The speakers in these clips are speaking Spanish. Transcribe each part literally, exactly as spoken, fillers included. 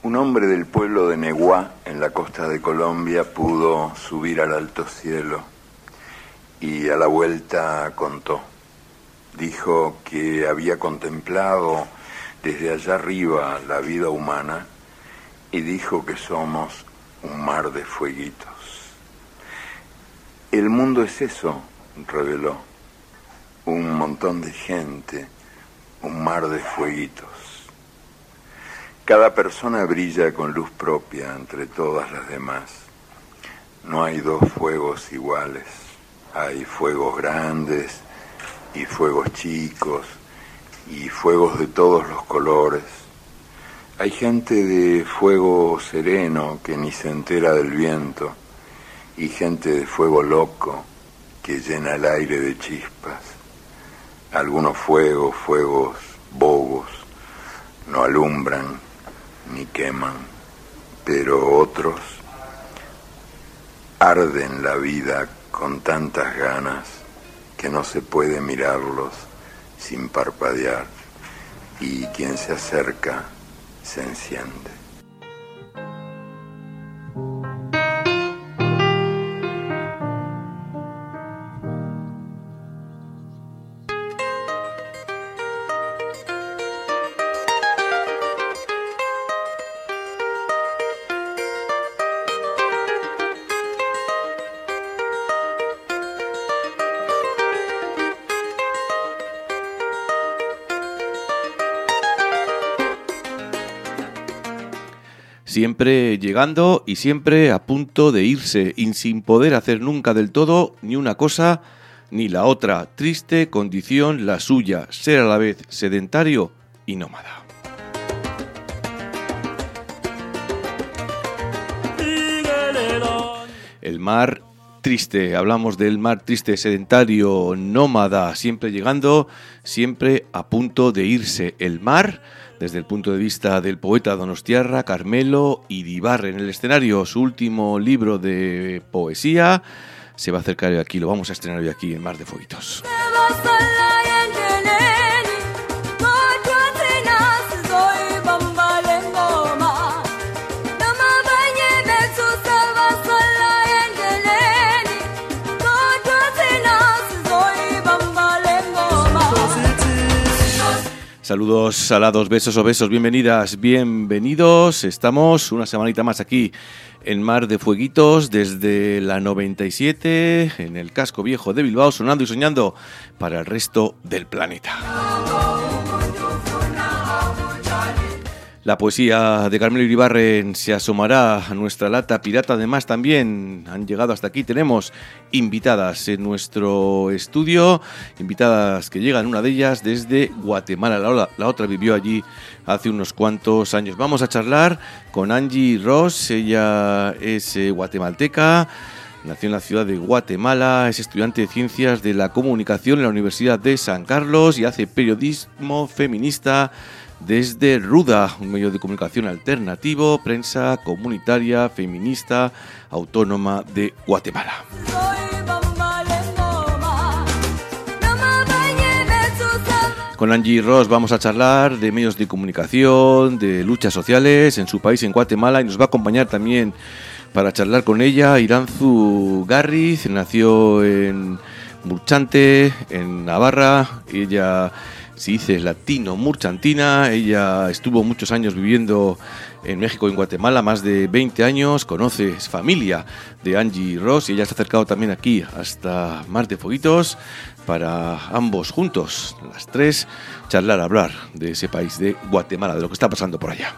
Un hombre del pueblo de Neguá, en la costa de Colombia, pudo subir al alto cielo y a la vuelta contó. Dijo que había contemplado desde allá arriba la vida humana y dijo que somos un mar de fueguitos. El mundo es eso, reveló, un montón de gente, un mar de fueguitos. Cada persona brilla con luz propia entre todas las demás. No hay dos fuegos iguales. Hay fuegos grandes y fuegos chicos y fuegos de todos los colores. Hay gente de fuego sereno que ni se entera del viento y gente de fuego loco que llena el aire de chispas. Algunos fuegos, fuegos bobos, no alumbran ni queman, pero otros arden la vida con tantas ganas que no se puede mirarlos sin parpadear, y quien se acerca se enciende. Siempre llegando y siempre a punto de irse, y sin poder hacer nunca del todo ni una cosa ni la otra. Triste condición la suya, ser a la vez sedentario y nómada. El mar triste, hablamos del mar triste, sedentario, nómada, siempre llegando, siempre a punto de irse. El mar, desde el punto de vista del poeta donostiarra Carmelo Iribarren. En el escenario, su último libro de poesía se va a acercar aquí, lo vamos a estrenar hoy aquí en Mar de Fueguitos. Saludos, salados, besos o besos, bienvenidas, bienvenidos. Estamos una semanita más aquí en Mar de Fueguitos desde la noventa y siete, en el casco viejo de Bilbao, sonando y soñando para el resto del planeta. La poesía de Carmelo Iribarren se asomará a nuestra lata pirata. Además, también han llegado hasta aquí. Tenemos invitadas en nuestro estudio, invitadas que llegan, una de ellas desde Guatemala. La, la otra vivió allí hace unos cuantos años. Vamos a charlar con Angie Ross. Ella es eh, guatemalteca. Nació en la ciudad de Guatemala, es estudiante de Ciencias de la Comunicación en la Universidad de San Carlos y hace periodismo feminista desde Ruda, un medio de comunicación alternativo, prensa comunitaria, feminista, autónoma de Guatemala. Con Angie Ross vamos a charlar de medios de comunicación, de luchas sociales en su país, en Guatemala, y nos va a acompañar también para charlar con ella Iranzu Garriz. Nació en Murchante, en Navarra. Ella se dice latino-murchantina. Ella estuvo muchos años viviendo en México y en Guatemala, más de veinte años. Conoce, es familia de Angie Ross y ella se ha acercado también aquí hasta Mar de Fueguitos para ambos juntos, las tres, charlar, hablar de ese país de Guatemala, de lo que está pasando por allá.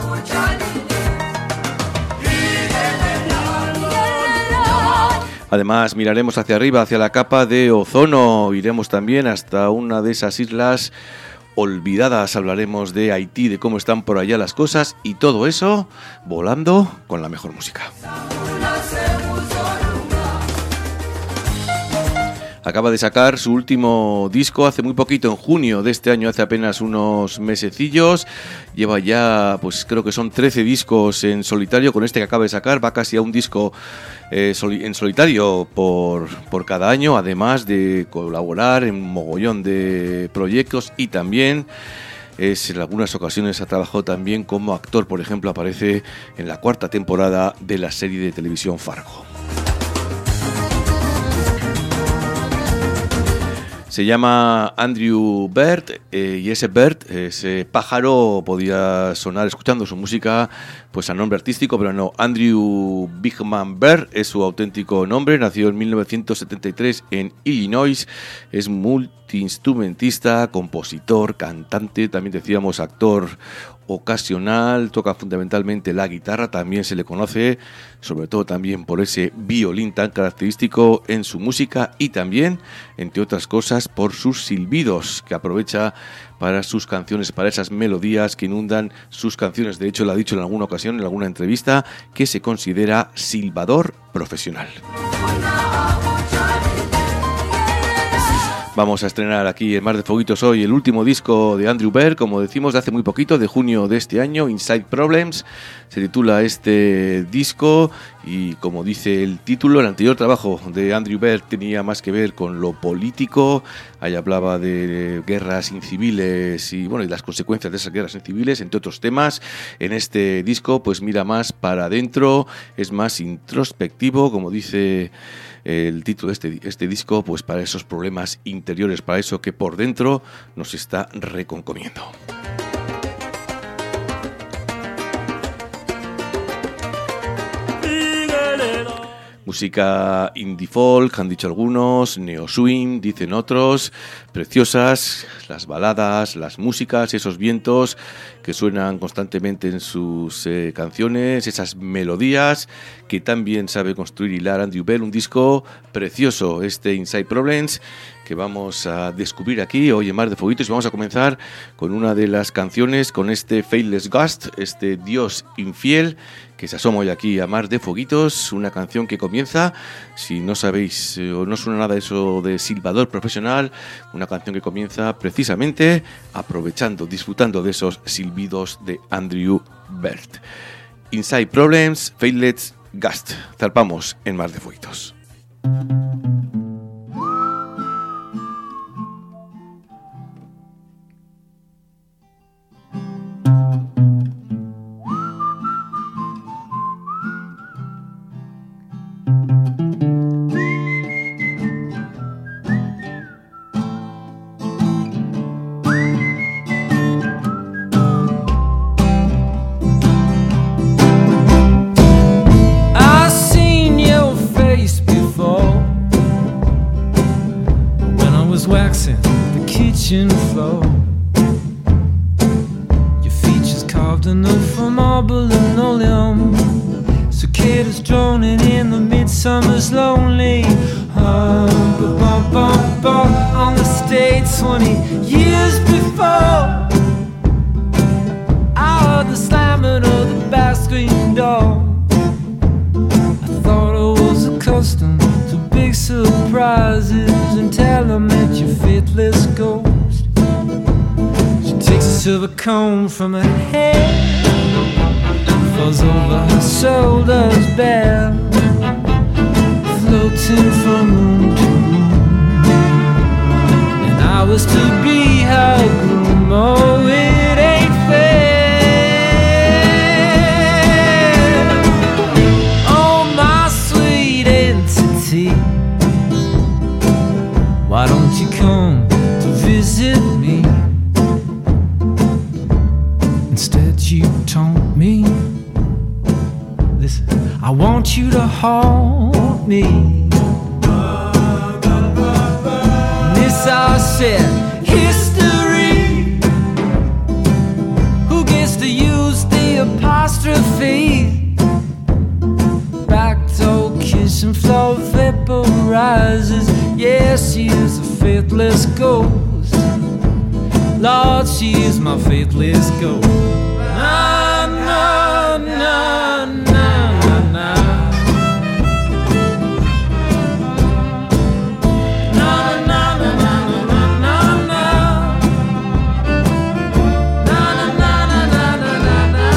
Además, miraremos hacia arriba, hacia la capa de ozono, iremos también hasta una de esas islas olvidadas, hablaremos de Haití, de cómo están por allá las cosas, y todo eso volando con la mejor música. Acaba de sacar su último disco hace muy poquito, en junio de este año, hace apenas unos mesecillos. Lleva ya, pues creo que son trece discos en solitario. Con este que acaba de sacar va casi a un disco eh, soli- en solitario por, por cada año, además de colaborar en un mogollón de proyectos y también es, en algunas ocasiones ha trabajado también como actor. Por ejemplo, aparece en la cuarta temporada de la serie de televisión Fargo. Se llama Andrew Bird eh, y ese Bird, ese pájaro, podía sonar escuchando su música pues a nombre artístico, pero no. Andrew Bigman Bird es su auténtico nombre. Nació en mil novecientos setenta y tres en Illinois. Es multiinstrumentista, compositor, cantante, también decíamos actor ocasional, toca fundamentalmente la guitarra, también se le conoce sobre todo también por ese violín tan característico en su música y también, entre otras cosas, por sus silbidos que aprovecha para sus canciones, para esas melodías que inundan sus canciones. De hecho, lo ha dicho en alguna ocasión, en alguna entrevista, que se considera silbador profesional. Vamos a estrenar aquí en Mar de Foguitos hoy el último disco de Andrew Bird, como decimos, de hace muy poquito, de junio de este año, Inside Problems. Se titula este disco y, como dice el título, el anterior trabajo de Andrew Bird tenía más que ver con lo político. Ahí hablaba de guerras inciviles y, bueno, y las consecuencias de esas guerras inciviles, entre otros temas. En este disco, pues mira más para adentro, es más introspectivo, como dice el título de este, este disco, pues para esos problemas interiores, para eso que por dentro nos está reconcomiendo. Música indie folk, han dicho algunos, neo swing, dicen otros, preciosas, las baladas, las músicas, esos vientos que suenan constantemente en sus eh, canciones, esas melodías que también sabe construir y hilar Andrew Bird. Un disco precioso, este Inside Problems, que vamos a descubrir aquí hoy en Mar de Foguitos, y vamos a comenzar con una de las canciones, con este Faithless Ghost, este Dios infiel, que se asoma hoy aquí a Mar de Foguitos, una canción que comienza, si no sabéis eh, o no suena nada eso de silbador profesional, una canción que comienza precisamente aprovechando, disfrutando de esos silbidos de Andrew Bird. Inside Problems, Faithless Ghost. Zarpamos en Mar de Foguitos. Floor. Your features carved anew from marble linoleum. Cicadas droning in the midsummer's lonely. Uh, bum, bum, bum, on the stage twenty years before. I heard the slamming of the back screen door. I thought I was accustomed to big surprises until I met your faithless ghost. Takes a silver comb from her hair, falls over her shoulders bare, floating from room to room. And I was to be her groom. Oh, it ain't fair. Oh, my sweet entity, why don't you come to visit me? Instead you taunt me. Listen, I want you to haunt me. This I said history. Who gets to use the apostrophe? Back toe kissing floor vaporizes. Yes, she is a faithless ghost. Lord, she is my faithless ghost. Na na na na na na. Na na na na na na na. Na na na na na na na na.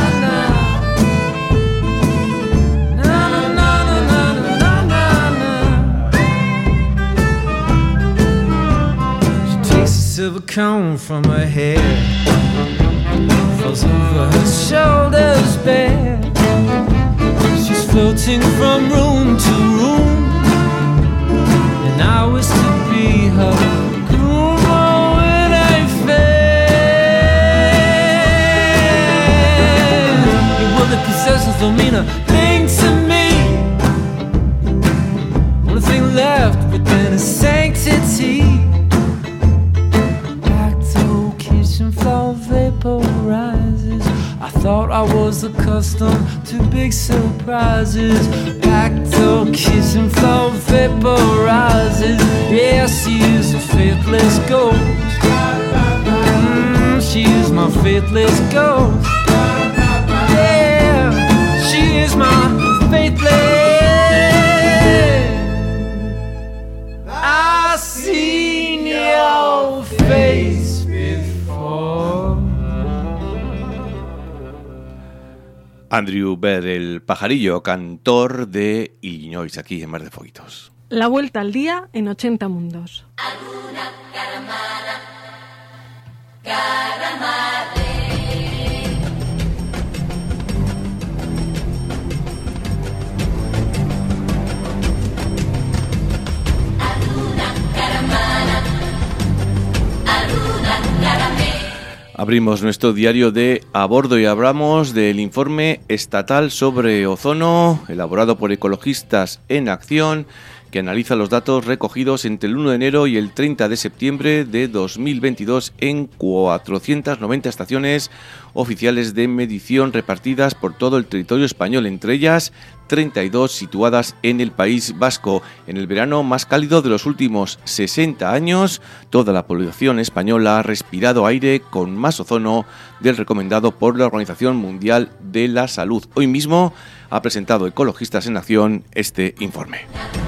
Na na na na na na na. She takes a silver comb from her hair, sails over her shoulders bare. She's floating from room to room, and I was to be her groom. Oh, when I fail, well, the possessions don't mean a thing to me. Only thing left within is sanctity. Lacto-kitchen floor vaporizes. I thought I was accustomed to big surprises. Lacto-kitchen floor vaporizes. Yeah, she is a faithless ghost. Mm, she is my faithless ghost. Yeah, she is my faithless. I've seen your face before. Andrew Bird, el pajarillo, cantor de Illinois, aquí en Mar de Foguitos. La vuelta al día en ochenta mundos. Alguna caramara, caramare. Alguna caramara, alguna caramé. Abrimos nuestro diario de A Bordo y hablamos del informe estatal sobre ozono, elaborado por Ecologistas en Acción, que analiza los datos recogidos entre el uno de enero y el treinta de septiembre de dos mil veintidós en cuatrocientas noventa estaciones oficiales de medición repartidas por todo el territorio español, entre ellas treinta y dos situadas en el País Vasco. En el verano más cálido de los últimos sesenta años, toda la población española ha respirado aire con más ozono del recomendado por la Organización Mundial de la Salud. Hoy mismo ha presentado Ecologistas en Acción este informe.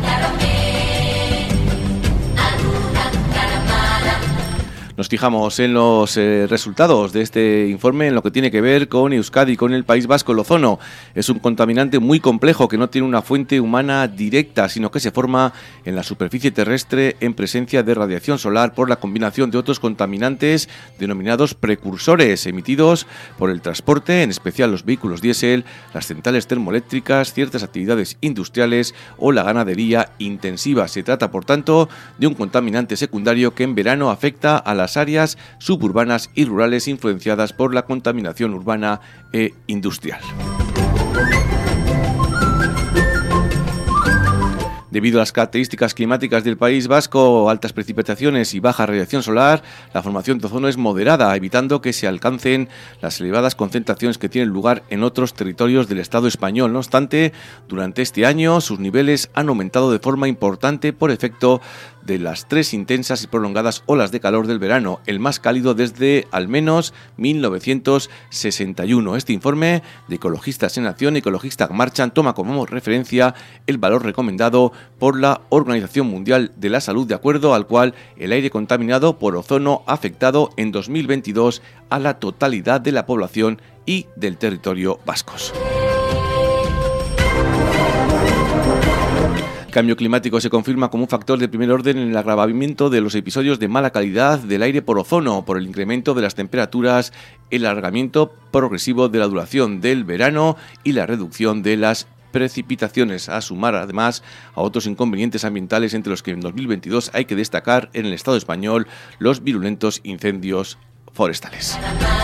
Nos fijamos en los eh, resultados de este informe en lo que tiene que ver con Euskadi, con el País Vasco. El ozono es un contaminante muy complejo que no tiene una fuente humana directa, sino que se forma en la superficie terrestre en presencia de radiación solar por la combinación de otros contaminantes denominados precursores emitidos por el transporte, en especial los vehículos diésel, las centrales termoeléctricas, ciertas actividades industriales o la ganadería intensiva. Se trata, por tanto, de un contaminante secundario que en verano afecta a las áreas suburbanas y rurales influenciadas por la contaminación urbana e industrial. Debido a las características climáticas del País Vasco, altas precipitaciones y baja radiación solar, la formación de ozono es moderada, evitando que se alcancen las elevadas concentraciones que tienen lugar en otros territorios del Estado español. No obstante, durante este año sus niveles han aumentado de forma importante por efecto de las tres intensas y prolongadas olas de calor del verano, el más cálido desde al menos mil novecientos sesenta y uno. Este informe de Ecologistas en Acción, Ecologistas Marchan, toma como referencia el valor recomendado por la Organización Mundial de la Salud, de acuerdo al cual el aire contaminado por ozono ha afectado en dos mil veintidós a la totalidad de la población y del territorio vascos. El cambio climático se confirma como un factor de primer orden en el agravamiento de los episodios de mala calidad del aire por ozono, por el incremento de las temperaturas, el alargamiento progresivo de la duración del verano y la reducción de las precipitaciones, a sumar además a otros inconvenientes ambientales, entre los que en dos mil veintidós hay que destacar en el Estado español los virulentos incendios forestales.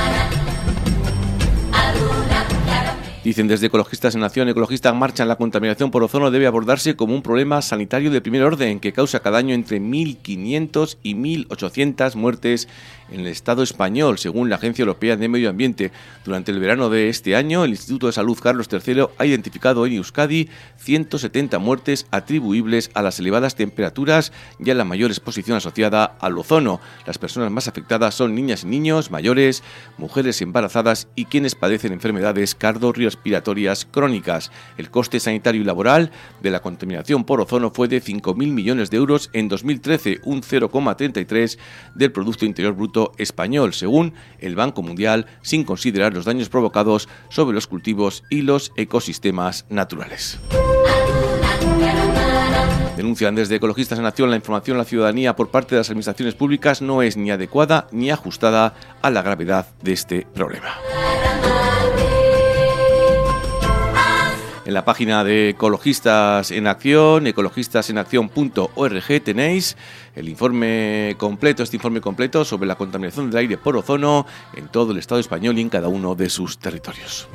Dicen desde Ecologistas en Acción, Ecologistas Marchan, la contaminación por ozono debe abordarse como un problema sanitario de primer orden que causa cada año entre mil quinientas y mil ochocientas muertes en el Estado español, según la Agencia Europea de Medio Ambiente. Durante el verano de este año, el Instituto de Salud Carlos tercero ha identificado en Euskadi ciento setenta muertes atribuibles a las elevadas temperaturas y a la mayor exposición asociada al ozono. Las personas más afectadas son niñas y niños, mayores, mujeres embarazadas y quienes padecen enfermedades cardiorrespiratorias crónicas. El coste sanitario y laboral de la contaminación por ozono fue de cinco mil millones de euros en dos mil trece, un cero coma treinta y tres del Producto Interior Bruto español, según el Banco Mundial, sin considerar los daños provocados sobre los cultivos y los ecosistemas naturales. Denuncian desde Ecologistas en Acción: la información a la ciudadanía por parte de las administraciones públicas no es ni adecuada ni ajustada a la gravedad de este problema. En la página de Ecologistas en Acción, ecologistas en acción punto org, tenéis el informe completo, este informe completo sobre la contaminación del aire por ozono en todo el Estado español y en cada uno de sus territorios.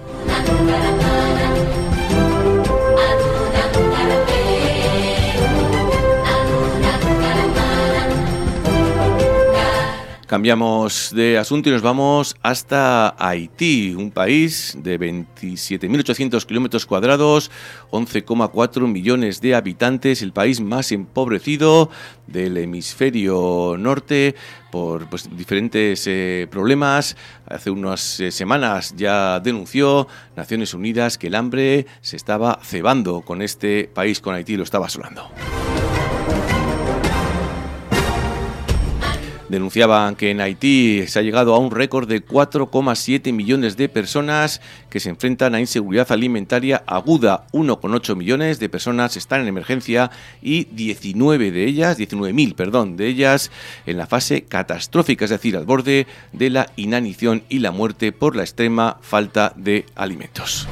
Cambiamos de asunto y nos vamos hasta Haití, un país de veintisiete mil ochocientos kilómetros cuadrados, once coma cuatro millones de habitantes, el país más empobrecido del hemisferio norte por pues, diferentes eh, problemas. Hace unas eh, semanas ya denunció Naciones Unidas que el hambre se estaba cebando con este país, con Haití, lo estaba asolando. Denunciaban que en Haití se ha llegado a un récord de cuatro coma siete millones de personas que se enfrentan a inseguridad alimentaria aguda. uno coma ocho millones de personas están en emergencia y diecinueve de ellas, diecinueve mil, perdón, de ellas en la fase catastrófica, es decir, al borde de la inanición y la muerte por la extrema falta de alimentos.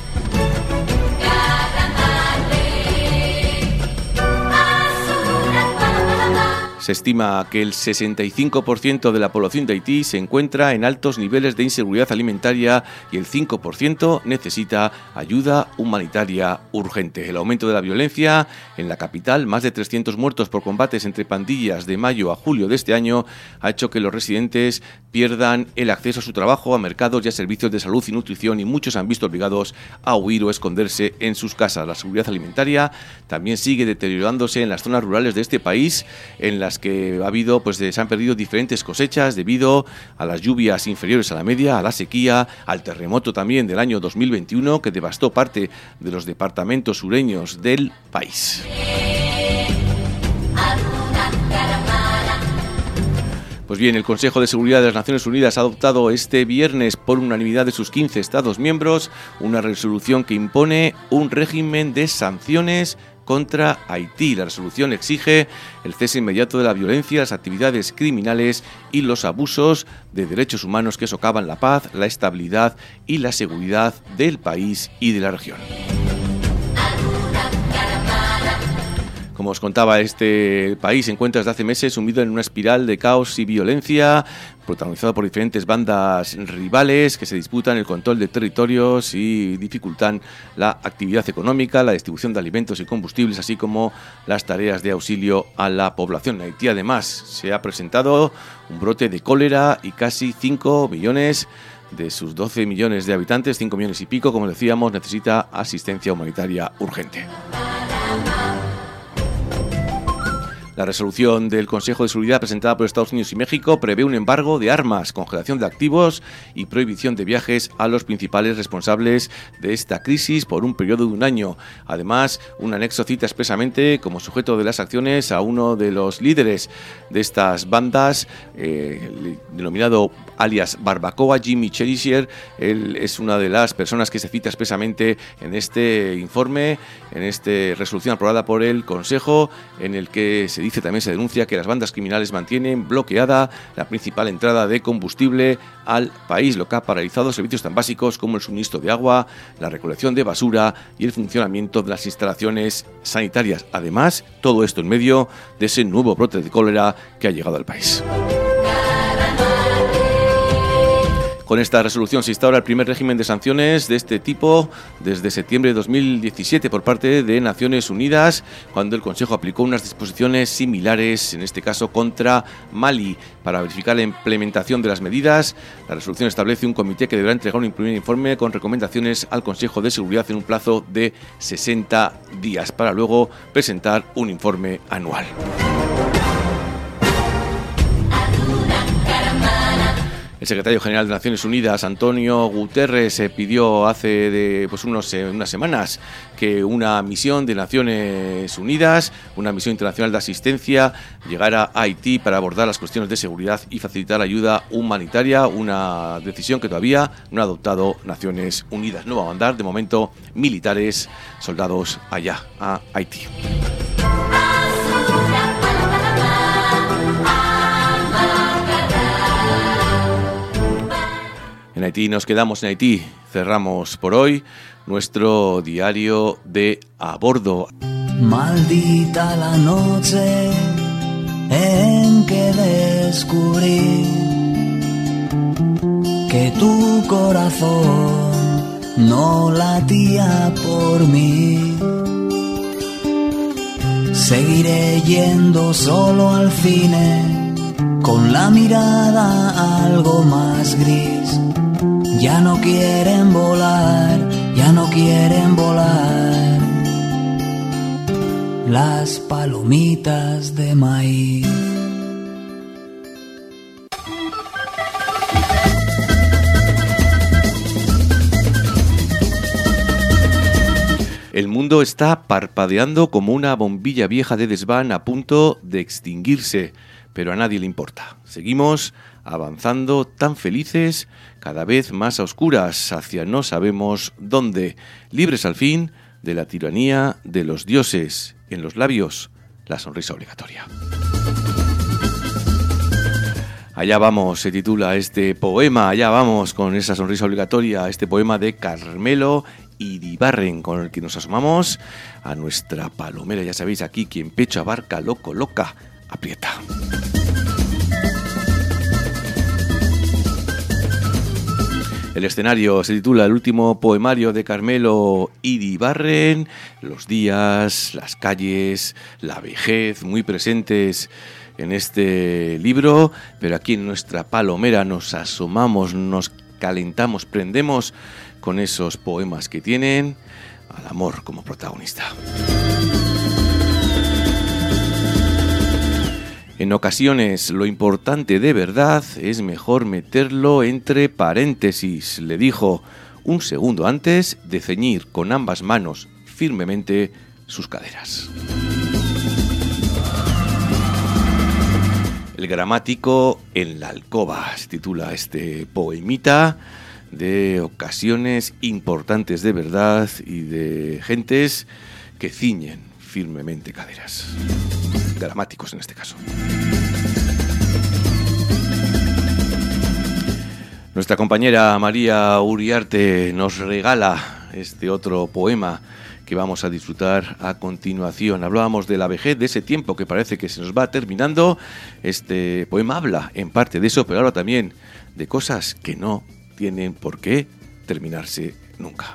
Se estima que el sesenta y cinco por ciento de la población de Haití se encuentra en altos niveles de inseguridad alimentaria y el cinco por ciento necesita ayuda humanitaria urgente. El aumento de la violencia en la capital, más de trescientos muertos por combates entre pandillas de mayo a julio de este año, ha hecho que los residentes pierdan el acceso a su trabajo, a mercados y a servicios de salud y nutrición, y muchos han visto obligados a huir o esconderse en sus casas. La seguridad alimentaria también sigue deteriorándose en las zonas rurales de este país, en las que ha habido, pues se han perdido diferentes cosechas debido a las lluvias inferiores a la media, a la sequía, al terremoto también del año dos mil veintiuno que devastó parte de los departamentos sureños del país. Pues bien, el Consejo de Seguridad de las Naciones Unidas ha adoptado este viernes por unanimidad de sus quince Estados miembros una resolución que impone un régimen de sanciones contra Haití. La resolución exige el cese inmediato de la violencia, las actividades criminales y los abusos de derechos humanos que socavan la paz, la estabilidad y la seguridad del país y de la región. Como os contaba, este país se encuentra desde hace meses sumido en una espiral de caos y violencia, protagonizado por diferentes bandas rivales que se disputan el control de territorios y dificultan la actividad económica, la distribución de alimentos y combustibles, así como las tareas de auxilio a la población. En Haití, además, se ha presentado un brote de cólera y casi cinco millones de sus doce millones de habitantes, cinco millones y pico, como decíamos, necesita asistencia humanitaria urgente. La resolución del Consejo de Seguridad presentada por Estados Unidos y México prevé un embargo de armas, congelación de activos y prohibición de viajes a los principales responsables de esta crisis por un periodo de un año. Además, un anexo cita expresamente como sujeto de las acciones a uno de los líderes de estas bandas, eh, denominado alias Barbacoa, Jimmy Cherisher. Él es una de las personas que se cita expresamente en este informe, en esta resolución aprobada por el Consejo, en el que se dice también se denuncia que las bandas criminales mantienen bloqueada la principal entrada de combustible al país, lo que ha paralizado servicios tan básicos como el suministro de agua, la recolección de basura y el funcionamiento de las instalaciones sanitarias. Además, todo esto en medio de ese nuevo brote de cólera que ha llegado al país. Con esta resolución se instaura el primer régimen de sanciones de este tipo desde septiembre de dos mil diecisiete por parte de Naciones Unidas, cuando el Consejo aplicó unas disposiciones similares, en este caso contra Mali. Para verificar la implementación de las medidas, la resolución establece un comité que deberá entregar un primer informe con recomendaciones al Consejo de Seguridad en un plazo de sesenta días, para luego presentar un informe anual. El secretario general de Naciones Unidas, Antonio Guterres, eh, pidió hace de, pues unos, eh, unas semanas que una misión de Naciones Unidas, una misión internacional de asistencia, llegara a Haití para abordar las cuestiones de seguridad y facilitar ayuda humanitaria, una decisión que todavía no ha adoptado Naciones Unidas. No va a mandar de momento militares, soldados allá a Haití. En Haití nos quedamos en Haití. Cerramos por hoy nuestro diario de a bordo. Maldita la noche en que descubrí que tu corazón no latía por mí. Seguiré yendo solo al cine con la mirada algo más gris. Ya no quieren volar, ya no quieren volar las palomitas de maíz. El mundo está parpadeando como una bombilla vieja de desván a punto de extinguirse, pero a nadie le importa. Seguimos avanzando tan felices, cada vez más a oscuras, hacia no sabemos dónde, libres al fin de la tiranía de los dioses. En los labios, la sonrisa obligatoria. Allá vamos, se titula este poema, allá vamos con esa sonrisa obligatoria, este poema de Carmelo Iribarren, con el que nos asomamos a nuestra palomera. Ya sabéis, aquí quien pecho abarca, lo coloca, aprieta. El escenario se titula El último poemario de Carmelo Iribarren. Los días, las calles, la vejez muy presentes en este libro, pero aquí en nuestra palomera nos asomamos, nos calentamos, prendemos con esos poemas que tienen al amor como protagonista. En ocasiones lo importante de verdad es mejor meterlo entre paréntesis, le dijo un segundo antes de ceñir con ambas manos firmemente sus caderas. El gramático en la alcoba se titula este poemita de ocasiones importantes de verdad y de gentes que ciñen firmemente caderas. Gramáticos en este caso. Nuestra compañera María Uriarte nos regala este otro poema que vamos a disfrutar a continuación. Hablábamos de la vejez, de ese tiempo que parece que se nos va terminando. Este poema habla en parte de eso, pero habla también de cosas que no tienen por qué terminarse nunca.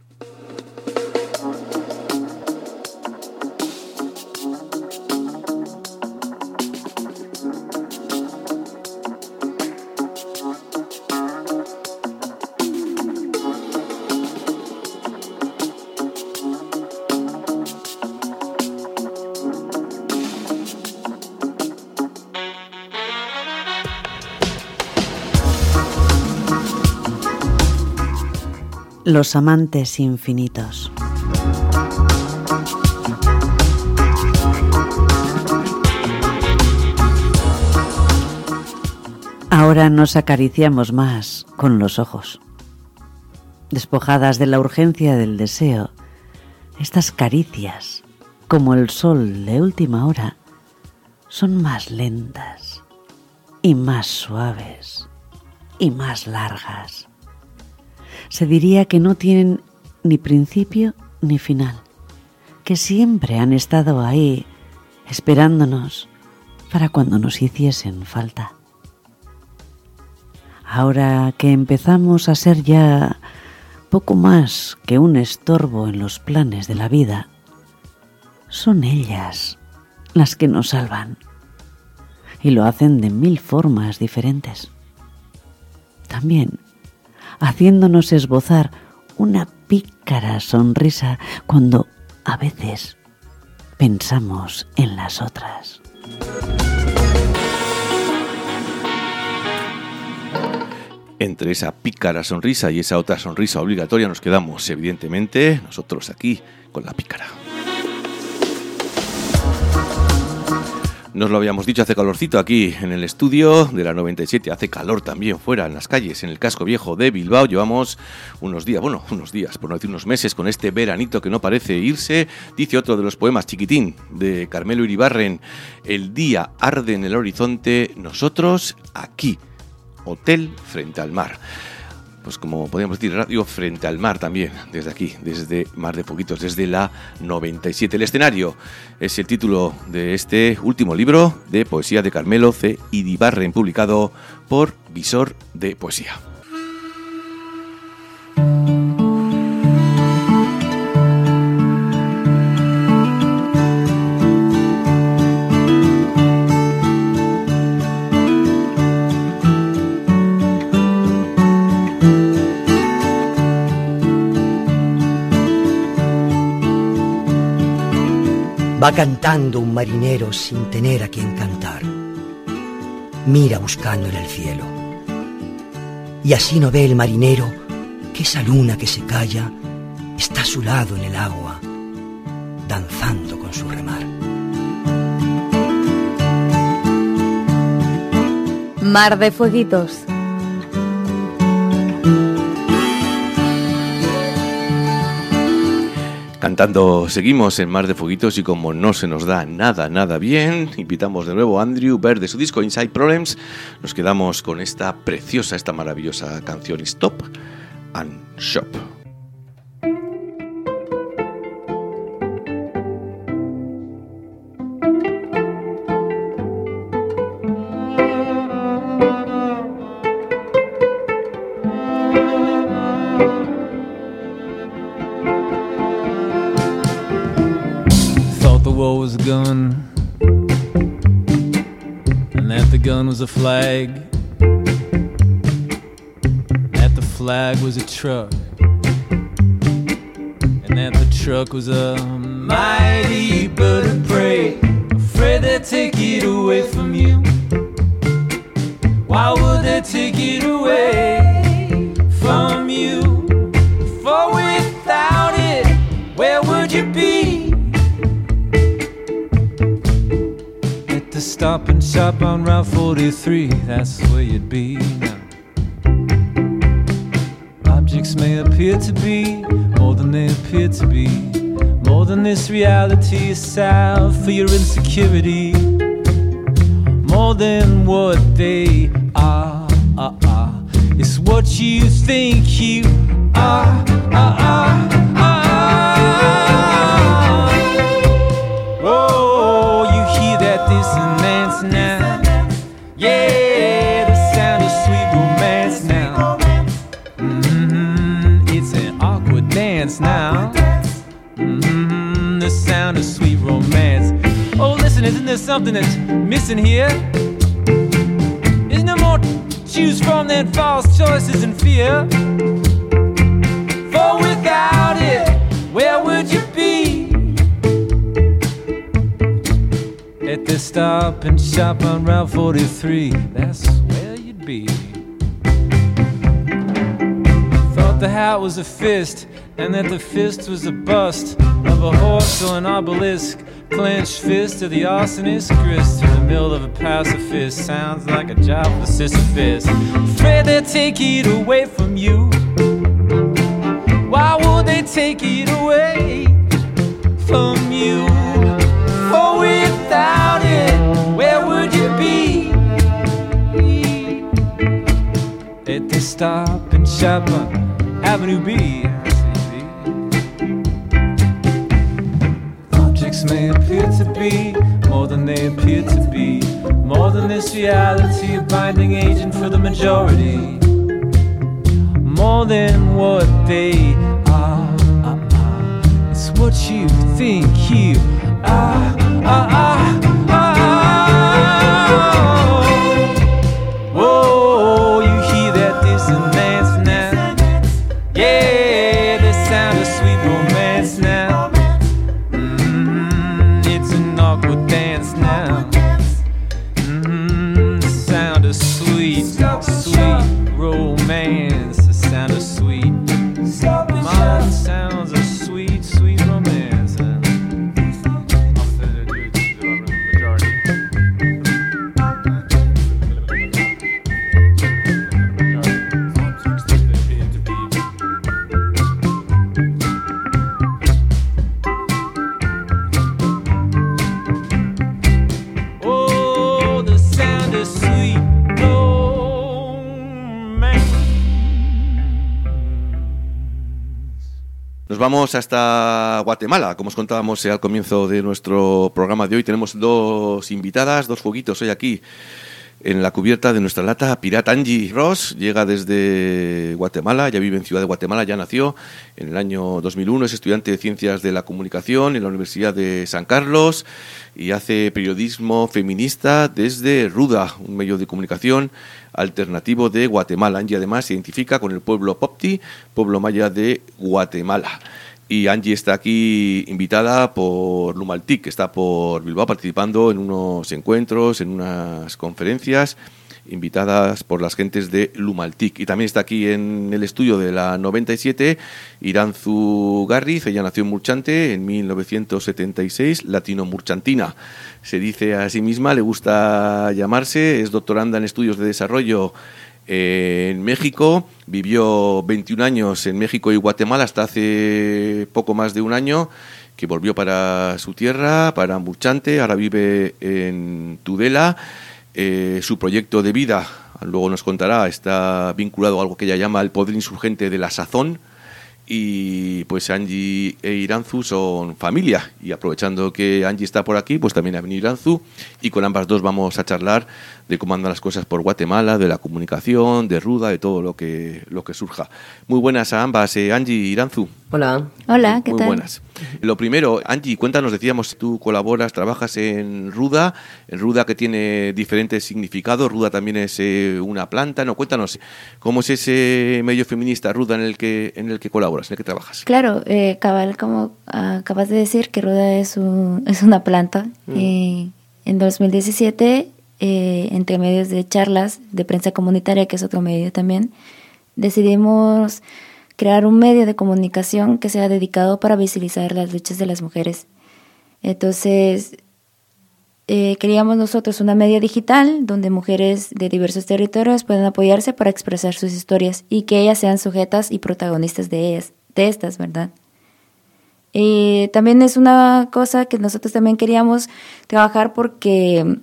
Los amantes infinitos. Ahora nos acariciamos más con los ojos. Despojadas de la urgencia del deseo, estas caricias, como el sol de última hora, son más lentas y más suaves y más largas. Se diría que no tienen ni principio ni final, que siempre han estado ahí, esperándonos para cuando nos hiciesen falta. Ahora que empezamos a ser ya poco más que un estorbo en los planes de la vida, son ellas las que nos salvan, y lo hacen de mil formas diferentes. También haciéndonos esbozar una pícara sonrisa cuando a veces pensamos en las otras. Entre esa pícara sonrisa y esa otra sonrisa obligatoria nos quedamos, evidentemente, nosotros aquí con la pícara. Nos lo habíamos dicho, hace calorcito aquí en el estudio de la noventa y siete, hace calor también fuera en las calles, en el casco viejo de Bilbao. Llevamos unos días, bueno, unos días, por no decir unos meses, con este veranito que no parece irse. Dice otro de los poemas, Chiquitín, de Carmelo Iribarren: el día arde en el horizonte, nosotros aquí, hotel frente al mar. pues como podríamos decir, radio frente al mar también, desde aquí, desde Mar de Foguitos, desde la noventa y siete. El escenario es el título de este último libro de poesía de Carmelo C. Iribarren, publicado por Visor de Poesía. Va cantando un marinero sin tener a quien cantar. Mira buscando en el cielo. Y así no ve el marinero que esa luna que se calla está a su lado en el agua, danzando con su remar. Mar de Fueguitos. Cantando seguimos en Mar de Fueguitos y como no se nos da nada, nada bien, invitamos de nuevo a Andrew Bird de su disco Inside Problems. Nos quedamos con esta preciosa, esta maravillosa canción Stop and Shop. Was a gun, and that the gun was a flag, that the flag was a truck, and that the truck was a mighty bird of prey, afraid they'd take it away from you. Why would they take it away from you? For without it, where would you be? To stop and shop on Route forty-three, that's where you'd be now. Objects may appear to be more than they appear to be, more than this reality is salve for your insecurity, more than what they are, are, are. It's what you think you are, are, are, are. Oh, you hear that dissonance now? Yeah, the sound of sweet romance now. Mm-hmm, it's an awkward dance now. Mm-hmm, the sound of sweet romance. Oh, listen, isn't there something that's missing here? Isn't there more to choose from than false choices and fear? For without it, where would you be? At the Stop and Shop on Route forty-three, that's where you'd be. Thought the hat was a fist, and that the fist was a bust of a horse or an obelisk. Clenched fist of the arsonist, grist to the mill of a pacifist. Sounds like a job for Sisyphus. Afraid they'll take it away from you. Why would they take it away from you? For without it, where would you be? At the Stop and Shop on Avenue B. Objects may appear to be more than they appear to be, more than this reality, a binding agent for the majority, more than what they are, are, are. It's what you think you are, are, are, are. Whoa, you hear that dissonance now? Yeah, the sound of sweet romance now. Mm-hmm, it's an awkward dance now. Mm-hmm, the sound of sweet, sweet romance. The sound of sweet, my sounds of sweet, sweet romance. vamos hasta Guatemala. Como os contábamos al comienzo de nuestro programa de hoy, tenemos dos invitadas, dos fueguitos hoy aquí en la cubierta de nuestra lata pirata. Angie Ross llega desde Guatemala, ya vive en Ciudad de Guatemala, ya nació en el año dos mil uno, es estudiante de Ciencias de la Comunicación en la Universidad de San Carlos y hace periodismo feminista desde Ruda, un medio de comunicación alternativo de Guatemala. Angie además se identifica con el pueblo Popti, pueblo maya de Guatemala. Y Angie está aquí invitada por Lumaltic, que está por Bilbao participando en unos encuentros, en unas conferencias, invitadas por las gentes de Lumaltic. Y también está aquí en el estudio de la noventa y siete Iranzu Garriz. Ella nació en Murchante en mil novecientos setenta y seis, latino-murchantina. Se dice a sí misma, le gusta llamarse, es doctoranda en estudios de desarrollo en México, vivió veintiún años en México y Guatemala hasta hace poco más de un año, que volvió para su tierra, para Murchante, ahora vive en Tudela. Eh, su proyecto de vida, luego nos contará, está vinculado a algo que ella llama el poder insurgente de la sazón, y pues Angie e Iranzu son familia, y aprovechando que Angie está por aquí, pues también ha venido Iranzu, y con ambas dos vamos a charlar de cómo andan las cosas por Guatemala, de la comunicación, de Ruda, de todo lo que lo que surja. Muy buenas a ambas, eh, Angie y Iranzu. Hola. Hola, ¿qué Muy tal? buenas. Lo primero, Angie, cuéntanos, decíamos, tú colaboras, trabajas en Ruda, en Ruda que tiene diferentes significados. Ruda también es eh, una planta, ¿no? Cuéntanos, ¿cómo es ese medio feminista Ruda en el que en el que colaboras, en el que trabajas? Claro, eh, cabal, como ah, acabas de decir, que Ruda es, un, es una planta. Mm. Eh, en dos mil diecisiete, eh, entre medios de charlas de prensa comunitaria, que es otro medio también, decidimos crear un medio de comunicación que sea dedicado para visibilizar las luchas de las mujeres. Entonces, eh, queríamos nosotros una media digital donde mujeres de diversos territorios puedan apoyarse para expresar sus historias y que ellas sean sujetas y protagonistas de ellas, de estas, ¿verdad? Y también es una cosa que nosotros también queríamos trabajar porque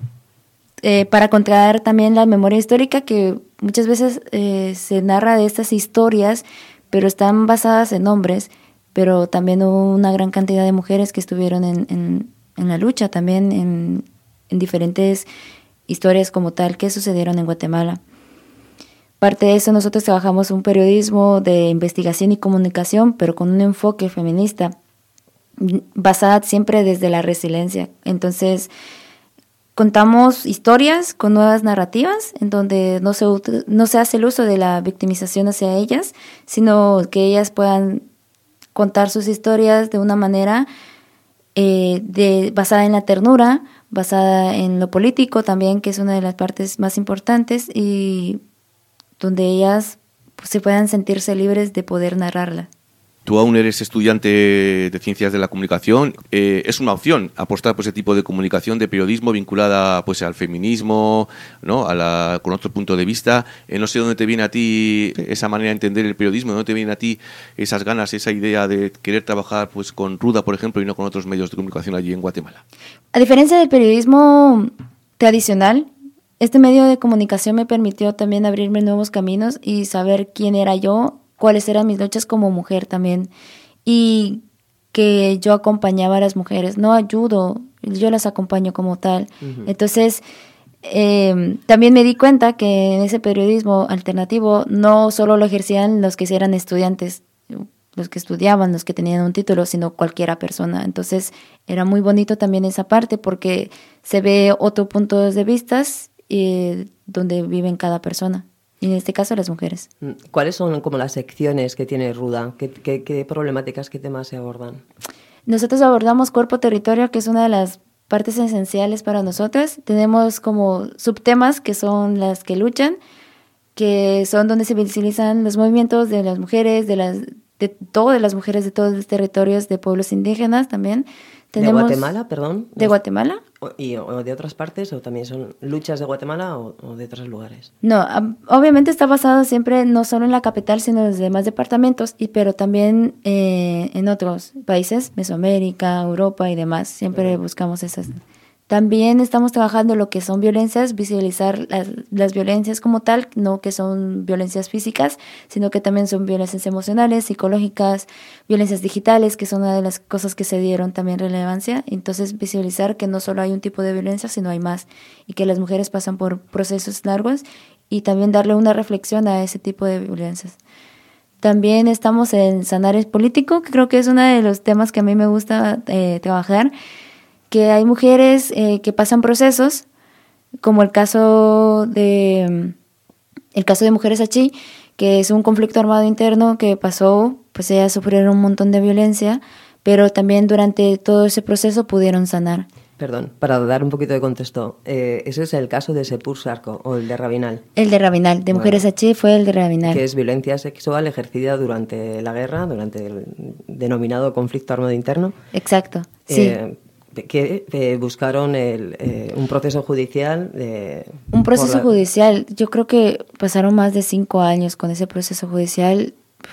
eh, para contraer también la memoria histórica, que muchas veces eh, se narra de estas historias, pero están basadas en hombres, pero también hubo una gran cantidad de mujeres que estuvieron en, en, en la lucha también, en, en diferentes historias como tal que sucedieron en Guatemala. Parte de eso, nosotros trabajamos un periodismo de investigación y comunicación, pero con un enfoque feminista, basada siempre desde la resiliencia. Entonces, contamos historias con nuevas narrativas, en donde no se, no se hace el uso de la victimización hacia ellas, sino que ellas puedan contar sus historias de una manera eh, de, basada en la ternura, basada en lo político también, que es una de las partes más importantes, y donde ellas pues, se puedan sentirse libres de poder narrarla. Tú aún eres estudiante de Ciencias de la Comunicación. Eh, es una opción apostar por ese tipo de comunicación, de periodismo vinculada pues al feminismo, ¿no? A la, con otro punto de vista. Eh, no sé dónde te viene a ti esa manera de entender el periodismo, dónde te viene a ti esas ganas, esa idea de querer trabajar pues con Ruda, por ejemplo, y no con otros medios de comunicación allí en Guatemala. A diferencia del periodismo tradicional, este medio de comunicación me permitió también abrirme nuevos caminos y saber quién era yo, cuáles eran mis luchas como mujer también, y que yo acompañaba a las mujeres, no ayudo, yo las acompaño como tal. Uh-huh. Entonces, eh, también me di cuenta que en ese periodismo alternativo no solo lo ejercían los que eran estudiantes, los que estudiaban, los que tenían un título, sino cualquiera persona. Entonces, era muy bonito también esa parte porque se ve otro punto de vista eh, donde viven cada persona. Y en este caso las mujeres. ¿Cuáles son como las secciones que tiene Ruda? ¿Qué, qué, qué problemáticas, qué temas se abordan? Nosotros abordamos cuerpo-territorio, que es una de las partes esenciales para nosotras. Tenemos como subtemas que son las que luchan, que son donde se visibilizan los movimientos de las mujeres, de las de todas las mujeres de todos los territorios, de pueblos indígenas también. Tenemos, ¿De Guatemala, perdón? ¿De Guatemala? O, y, ¿O de otras partes? ¿O también son luchas de Guatemala o, o de otros lugares? No, obviamente está basado siempre no solo en la capital, sino en los demás departamentos, y pero también eh, en otros países, Mesoamérica, Europa y demás. Siempre uh-huh. buscamos esas También estamos trabajando lo que son violencias, visibilizar las, las violencias como tal, no que son violencias físicas, sino que también son violencias emocionales, psicológicas, violencias digitales, que son una de las cosas que se dieron también relevancia. Entonces, visibilizar que no solo hay un tipo de violencia, sino hay más, y que las mujeres pasan por procesos largos, y también darle una reflexión a ese tipo de violencias. También estamos en sanar el político, que creo que es uno de los temas que a mí me gusta eh, trabajar, que hay mujeres eh, que pasan procesos, como el caso de el caso de Mujeres Achí, que es un conflicto armado interno que pasó, pues ellas sufrieron un montón de violencia, pero también durante todo ese proceso pudieron sanar. Perdón, para dar un poquito de contexto, eh, ese es el caso de Sepur Sarco, o el de Rabinal. El de Rabinal, de Mujeres bueno, Achí fue el de Rabinal. Que es violencia sexual ejercida durante la guerra, durante el denominado conflicto armado interno. Exacto, sí. Eh, que eh, buscaron el, eh, un proceso judicial. De, un proceso la... judicial, yo creo que pasaron más de cinco años con ese proceso judicial,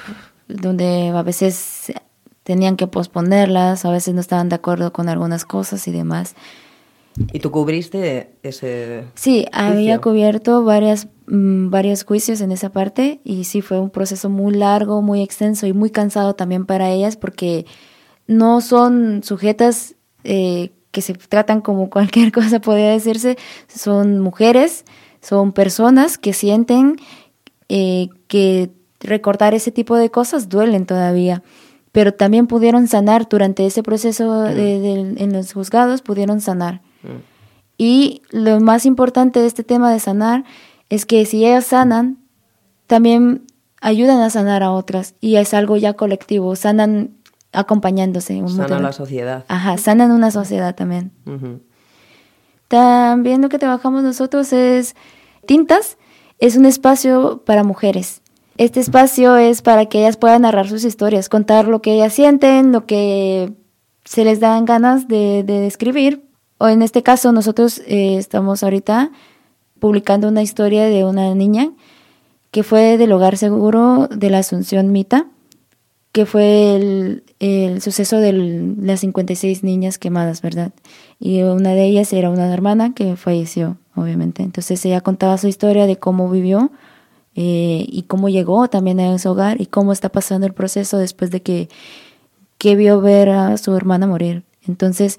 donde a veces tenían que posponerlas, a veces no estaban de acuerdo con algunas cosas y demás. ¿Y tú cubriste ese Sí, juicio? Había cubierto varias, mmm, varios juicios en esa parte, y sí fue un proceso muy largo, muy extenso y muy cansado también para ellas, porque no son sujetas Eh, que se tratan como cualquier cosa, podría decirse. Son mujeres, son personas que sienten eh, que recordar ese tipo de cosas duelen todavía, pero también pudieron sanar durante ese proceso mm. de, de, en los juzgados, pudieron sanar. Mm. Y lo más importante de este tema de sanar es que si ellas sanan, también ayudan a sanar a otras, y es algo ya colectivo, sanan acompañándose. Sana la sociedad. Ajá, sanan una sociedad también. Uh-huh. También lo que trabajamos nosotros es Tintas, es un espacio para mujeres. Este espacio es para que ellas puedan narrar sus historias, contar lo que ellas sienten, lo que se les dan ganas de, de escribir. O en este caso nosotros eh, estamos ahorita publicando una historia de una niña que fue del Hogar Seguro de la Asunción Mita, que fue el, el suceso de las cincuenta y seis niñas quemadas, ¿verdad? Y una de ellas era una hermana que falleció, obviamente. Entonces ella contaba su historia de cómo vivió eh, y cómo llegó también a ese hogar y cómo está pasando el proceso después de que, que vio ver a su hermana morir. Entonces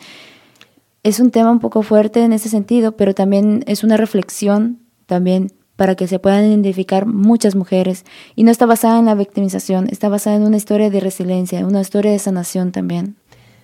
es un tema un poco fuerte en ese sentido, pero también es una reflexión también para que se puedan identificar muchas mujeres. Y no está basada en la victimización, está basada en una historia de resiliencia, una historia de sanación también.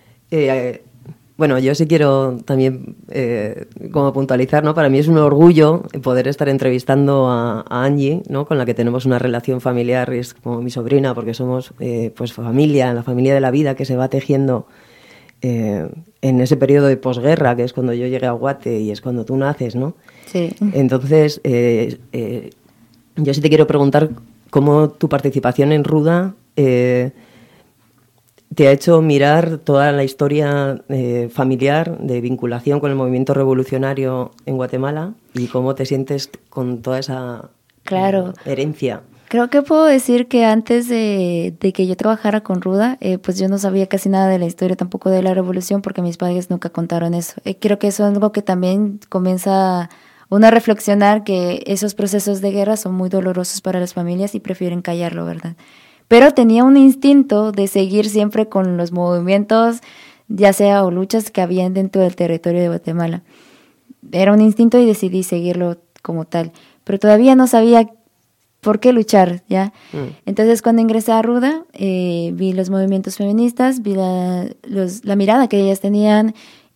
Eh, bueno, yo sí quiero también eh, como puntualizar, ¿no? Para mí es un orgullo poder estar entrevistando a, a Angie, ¿no? Con la que tenemos una relación familiar, es como mi sobrina, porque somos eh, pues familia, la familia de la vida que se va tejiendo eh, en ese periodo de posguerra, que es cuando yo llegué a Guate y es cuando tú naces, ¿no? Sí. Entonces, eh, eh, yo sí te quiero preguntar cómo tu participación en Ruda eh, te ha hecho mirar toda la historia eh, familiar de vinculación con el movimiento revolucionario en Guatemala y cómo te sientes con toda esa claro. eh, herencia. Creo que puedo decir que antes de, de que yo trabajara con Ruda, eh, pues yo no sabía casi nada de la historia, tampoco de la revolución, porque mis padres nunca contaron eso. Eh, creo que eso es algo que también comienza uno a reflexionar, que esos procesos de guerra son muy dolorosos para las familias y prefieren callarlo, ¿verdad? Pero tenía un instinto de seguir siempre con los movimientos, ya sea o luchas que habían dentro del territorio de Guatemala. Era un instinto y decidí seguirlo como tal, pero todavía no sabía por qué luchar, ¿ya? Mm. Entonces, cuando ingresé a Ruda, eh, vi los movimientos feministas, vi la, los, la mirada que ellas tenían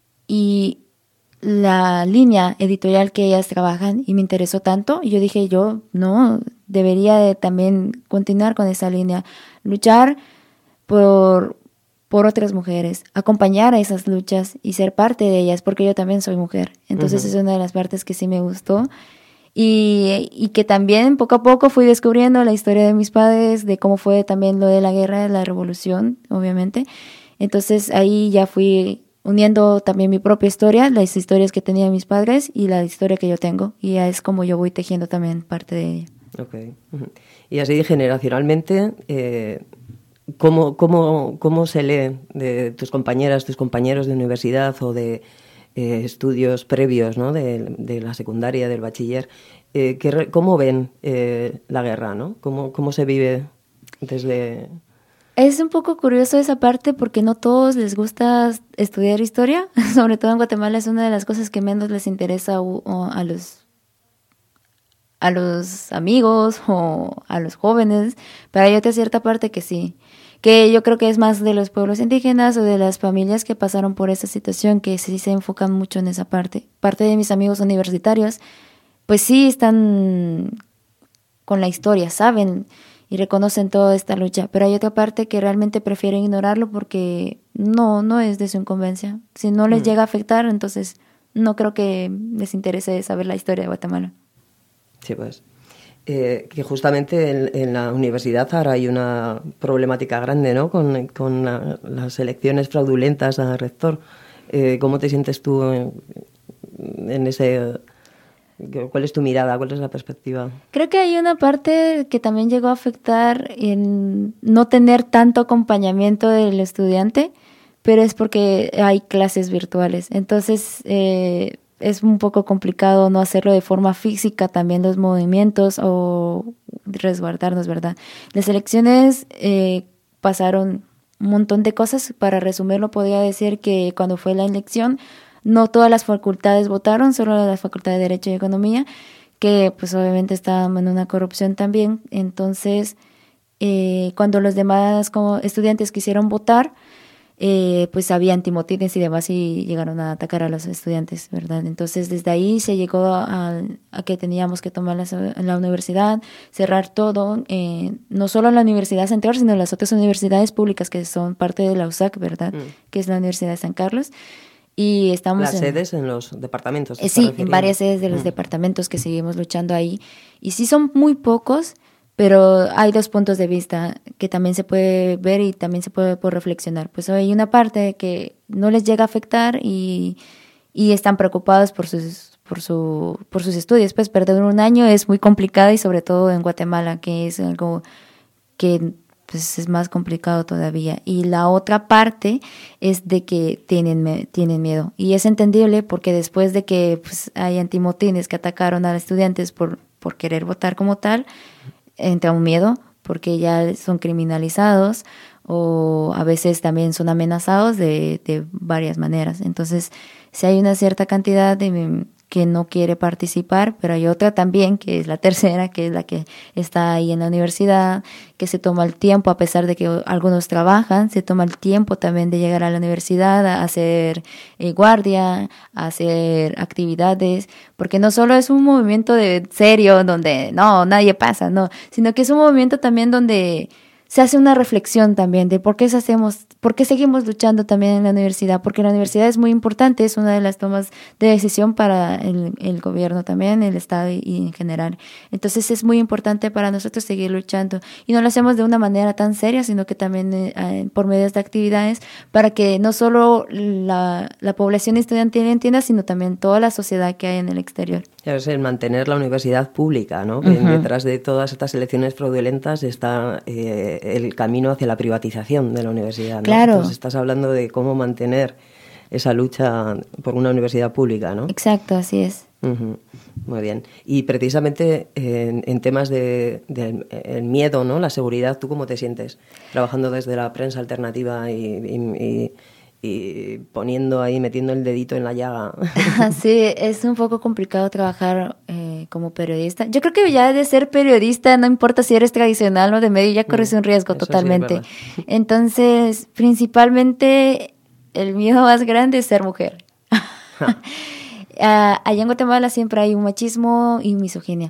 y la línea editorial que ellas trabajan, y me interesó tanto, y yo dije, yo no, debería de también continuar con esa línea, luchar por, por otras mujeres, acompañar a esas luchas y ser parte de ellas, porque yo también soy mujer. Entonces, uh-huh. es una de las partes que sí me gustó. Y, y que también poco a poco fui descubriendo la historia de mis padres, de cómo fue también lo de la guerra, de la revolución, obviamente. Entonces ahí ya fui uniendo también mi propia historia, las historias que tenían mis padres y la historia que yo tengo. Y ya es como yo voy tejiendo también parte de ella. Okay. Uh-huh. Y así generacionalmente, eh, ¿cómo, cómo, ¿cómo se lee de tus compañeras, tus compañeros de universidad o de eh, estudios previos, ¿no? de, de la secundaria, del bachiller. Eh, ¿qué, ¿Cómo ven eh, la guerra, ¿no? ¿Cómo, cómo se vive desde...? Es un poco curioso esa parte porque no todos les gusta estudiar historia, sobre todo en Guatemala es una de las cosas que menos les interesa a los, a los amigos o a los jóvenes, pero hay otra cierta parte que sí, que yo creo que es más de los pueblos indígenas o de las familias que pasaron por esa situación, que sí se enfocan mucho en esa parte. Parte de mis amigos universitarios, pues sí están con la historia, saben y reconocen toda esta lucha, pero hay otra parte que realmente prefieren ignorarlo porque no, no es de su incumbencia. Si no les mm. llega a afectar, entonces no creo que les interese saber la historia de Guatemala. Sí, pues. Eh, que justamente en, en la universidad ahora hay una problemática grande, ¿no? Con, con la, las elecciones fraudulentas a rector. Eh, ¿Cómo te sientes tú en, en ese...? ¿Cuál es tu mirada? ¿Cuál es la perspectiva? Creo que hay una parte que también llegó a afectar en no tener tanto acompañamiento del estudiante, pero es porque hay clases virtuales. Entonces eh, es un poco complicado no hacerlo de forma física, también los movimientos o resguardarnos, ¿verdad? Las elecciones eh, pasaron un montón de cosas. Para resumirlo, podría decir que cuando fue la elección, no todas las facultades votaron, solo la Facultad de Derecho y Economía, que pues obviamente estaban en una corrupción también. Entonces, eh, cuando los demás como estudiantes quisieron votar, eh, pues había antimotines y demás y llegaron a atacar a los estudiantes, ¿verdad? Entonces, desde ahí se llegó a, a que teníamos que tomar la, la universidad, cerrar todo, eh, no solo la Universidad Central, sino las otras universidades públicas que son parte de la U S A C, ¿verdad? Mm. Que es la Universidad de San Carlos. Y estamos las en, sedes en los departamentos. Eh, sí, en varias sedes de los mm. departamentos que seguimos luchando ahí. Y sí son muy pocos, pero hay dos puntos de vista que también se puede ver y también se puede, puede reflexionar. Pues hay una parte que no les llega a afectar y, y están preocupados por sus, por, su, por sus estudios. Pues perder un año es muy complicado y sobre todo en Guatemala, que es algo que... pues es más complicado todavía. Y la otra parte es de que tienen, tienen miedo. Y es entendible porque después de que pues, hay antimotines que atacaron a los estudiantes por, por querer votar como tal, entra un miedo porque ya son criminalizados o a veces también son amenazados de, de varias maneras. Entonces, si hay una cierta cantidad de... que no quiere participar, pero hay otra también, que es la tercera, que es la que está ahí en la universidad, que se toma el tiempo, a pesar de que algunos trabajan, se toma el tiempo también de llegar a la universidad, a hacer eh, guardia, a hacer actividades, porque no solo es un movimiento de serio, donde no, nadie pasa, no, sino que es un movimiento también donde se hace una reflexión también de por qué hacemos, por qué seguimos luchando también en la universidad, porque la universidad es muy importante, es una de las tomas de decisión para el, el gobierno también, el Estado y, y en general. Entonces es muy importante para nosotros seguir luchando y no lo hacemos de una manera tan seria, sino que también eh, por medio de actividades para que no solo la, la población estudiantil entienda, sino también toda la sociedad que hay en el exterior. Es el mantener la universidad pública, ¿no? Uh-huh. Detrás de todas estas elecciones fraudulentas está eh, el camino hacia la privatización de la universidad, ¿no? Claro. Entonces estás hablando de cómo mantener esa lucha por una universidad pública, ¿no? Exacto, así es. Uh-huh. Muy bien. Y precisamente en, en temas de, de el miedo, ¿no? La seguridad, ¿tú cómo te sientes trabajando desde la prensa alternativa y, y, y y poniendo ahí, metiendo el dedito en la llaga? Sí, es un poco complicado trabajar eh, como periodista. Yo creo que ya de ser periodista, no importa si eres tradicional o de medio, ya corres un riesgo. Eso totalmente. Sí, entonces, principalmente, el miedo más grande es ser mujer. uh, allá en Guatemala siempre hay un machismo y misoginia.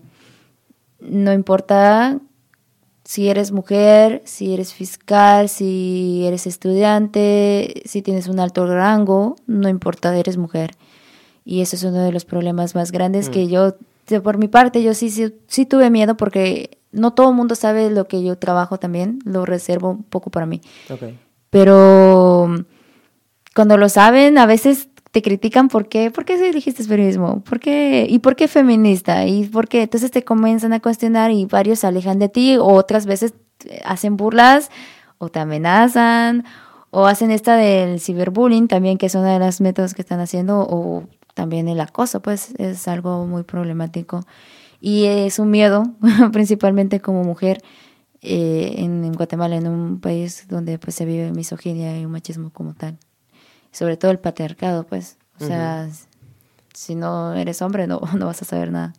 No importa si eres mujer, si eres fiscal, si eres estudiante, si tienes un alto rango, no importa, eres mujer. Y eso es uno de los problemas más grandes mm. que yo, por mi parte, yo sí, sí, sí tuve miedo porque no todo el mundo sabe lo que yo trabajo también, lo reservo un poco para mí. Okay. Pero cuando lo saben, a veces te critican por qué, ¿por qué elegiste periodismo? ¿Por qué? ¿Y por qué feminista? ¿Y por qué? Entonces te comienzan a cuestionar y varios se alejan de ti, o otras veces hacen burlas, o te amenazan, O hacen esta del ciberbullying también, que es uno de los métodos que están haciendo, o también el acoso, pues es algo muy problemático. Y es un miedo, principalmente como mujer, eh, en, en Guatemala, en un país donde pues se vive misoginia y un machismo como tal. Sobre todo el patriarcado, pues. O sea, uh-huh. si no eres hombre, no, no vas a saber nada.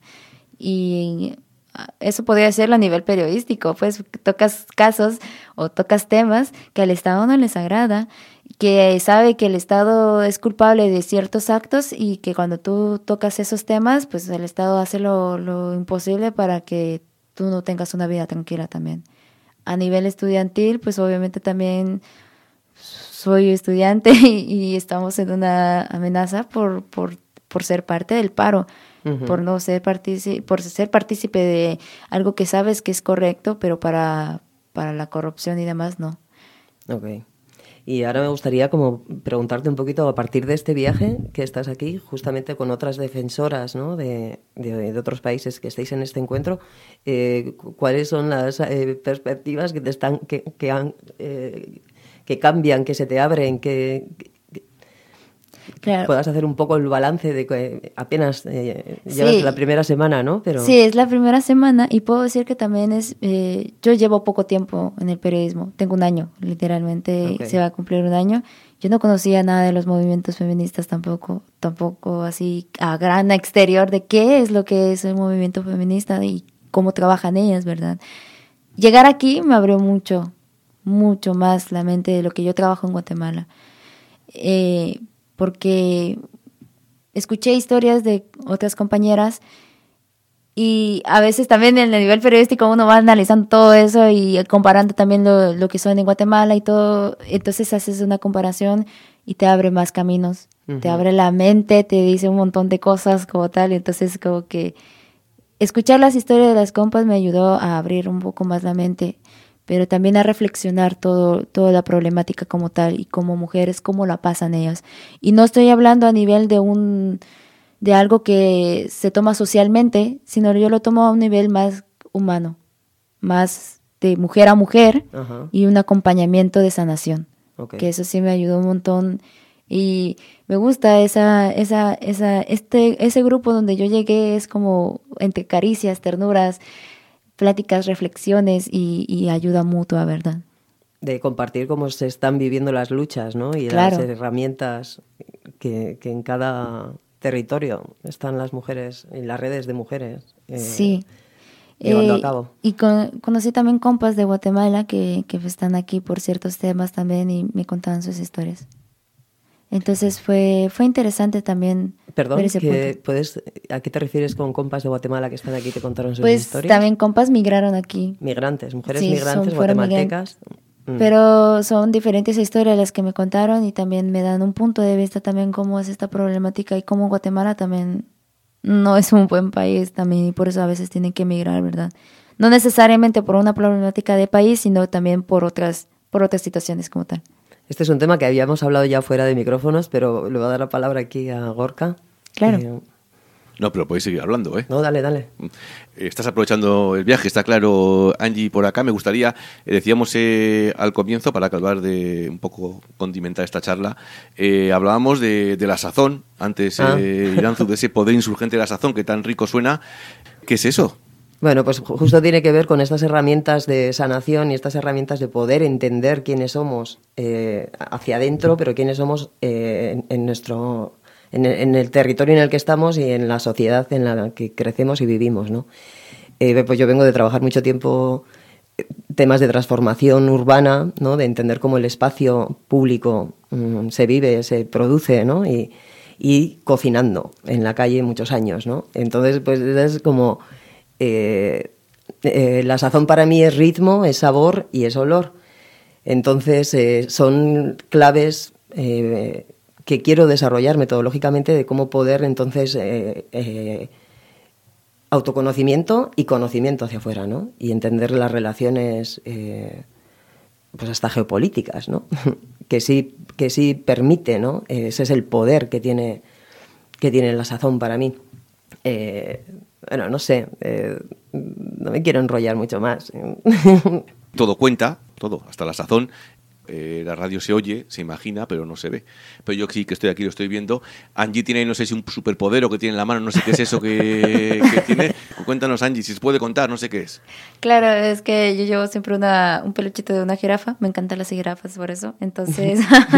Y eso podría ser a nivel periodístico, pues tocas casos o tocas temas que al Estado no les agrada, que sabe que el Estado es culpable de ciertos actos y que cuando tú tocas esos temas, pues el Estado hace lo, lo imposible para que tú no tengas una vida tranquila también. A nivel estudiantil, pues obviamente también soy estudiante y, y estamos en una amenaza por, por, por ser parte del paro. Uh-huh. por no ser partícipe, por ser partícipe de algo que sabes que es correcto, pero para, para la corrupción y demás no. Ok. Y ahora me gustaría como preguntarte un poquito, a partir de este viaje que estás aquí, justamente con otras defensoras, ¿no? de, de, de otros países que estáis en este encuentro, eh, ¿cuáles son las eh, perspectivas que te están que, que, han, eh, que cambian, que se te abren, que... que Claro. Puedas hacer un poco el balance de que apenas eh, llevas sí. la primera semana, ¿no? Pero... Sí, es la primera semana y puedo decir que también es... Eh, yo llevo poco tiempo en el periodismo, tengo un año, literalmente okay. se va a cumplir un año. Yo no conocía nada de los movimientos feministas tampoco, tampoco así a gran exterior de qué es lo que es el movimiento feminista y cómo trabajan ellas, ¿verdad? Llegar aquí me abrió mucho, mucho más la mente de lo que yo trabajo en Guatemala. Eh... porque escuché historias de otras compañeras y a veces también en el nivel periodístico uno va analizando todo eso y comparando también lo, lo que son en Guatemala y todo, entonces haces una comparación y te abre más caminos, uh-huh. te abre la mente, te dice un montón de cosas como tal, y entonces como que escuchar las historias de las compas me ayudó a abrir un poco más la mente, pero también a reflexionar todo, toda la problemática como tal y como mujeres, cómo la pasan ellas. Y no estoy hablando a nivel de un de algo que se toma socialmente, sino yo lo tomo a un nivel más humano, más de mujer a mujer uh-huh. y un acompañamiento de sanación, okay. que eso sí me ayudó un montón. Y me gusta esa, esa, esa, este, ese grupo donde yo llegué es como entre caricias, ternuras, pláticas, reflexiones y, y ayuda mutua, ¿verdad? De compartir cómo se están viviendo las luchas, ¿no? Y claro. las herramientas que, que en cada territorio están las mujeres, en las redes de mujeres. Eh, sí. Llevando eh, a cabo. Y con, conocí también compas de Guatemala que, que están aquí por ciertos temas también y me contaban sus historias. Entonces fue fue interesante también. Perdón, ver ese que punto. puedes, ¿a qué te refieres con compas de Guatemala que están aquí y te contaron sus pues historias? Pues también compas migraron aquí. Migrantes, mujeres sí, migrantes guatemaltecas. Migrantes. Mm. Pero son diferentes historias las que me contaron y también me dan un punto de vista también cómo es esta problemática y cómo Guatemala también no es un buen país también y por eso a veces tienen que emigrar, ¿verdad? No necesariamente por una problemática de país, sino también por otras, por otras situaciones como tal. Este es un tema que habíamos hablado ya fuera de micrófonos, pero le voy a dar la palabra aquí a Gorka. Claro. Eh, No, pero podéis seguir hablando, ¿eh? No, dale, dale. Estás aprovechando el viaje, está claro, Angie, por acá. Me gustaría, eh, decíamos eh, al comienzo, para acabar de un poco condimentar esta charla, eh, hablábamos de, de la sazón, antes, ah. eh, Iranzu, de ese poder insurgente de la sazón que tan rico suena. ¿Qué es eso? Bueno, pues justo tiene que ver con estas herramientas de sanación y estas herramientas de poder entender quiénes somos eh, hacia adentro, pero quiénes somos eh, en, en nuestro... En el, en el territorio en el que estamos y en la sociedad en la que crecemos y vivimos, ¿no? Eh, pues yo vengo de trabajar mucho tiempo temas de transformación urbana, ¿no? De entender cómo el espacio público mmm, se vive, se produce, ¿no? Y, y cocinando en la calle muchos años, ¿no? Entonces, pues es como... Eh, eh, la sazón para mí es ritmo, es sabor y es olor. Entonces, eh, son claves... Eh, que quiero desarrollar metodológicamente de cómo poder entonces eh, eh, autoconocimiento y conocimiento hacia afuera, ¿no? Y entender las relaciones eh, pues hasta geopolíticas, ¿no? que sí que sí permite, ¿no? Ese es el poder que tiene que tiene la sazón para mí. Eh, bueno, no sé, eh, no me quiero enrollar mucho más. Todo cuenta, todo, hasta la sazón. eh, la radio se oye, se imagina, pero no se ve. Pero yo sí que estoy aquí, lo estoy viendo. Angie tiene, no sé si un superpoder o que tiene en la mano, no sé qué es eso que, que tiene. Cuéntanos, Angie, si se puede contar, no sé qué es. Claro, es que yo llevo siempre una, un peluchito de una jirafa, me encantan las jirafas por eso, entonces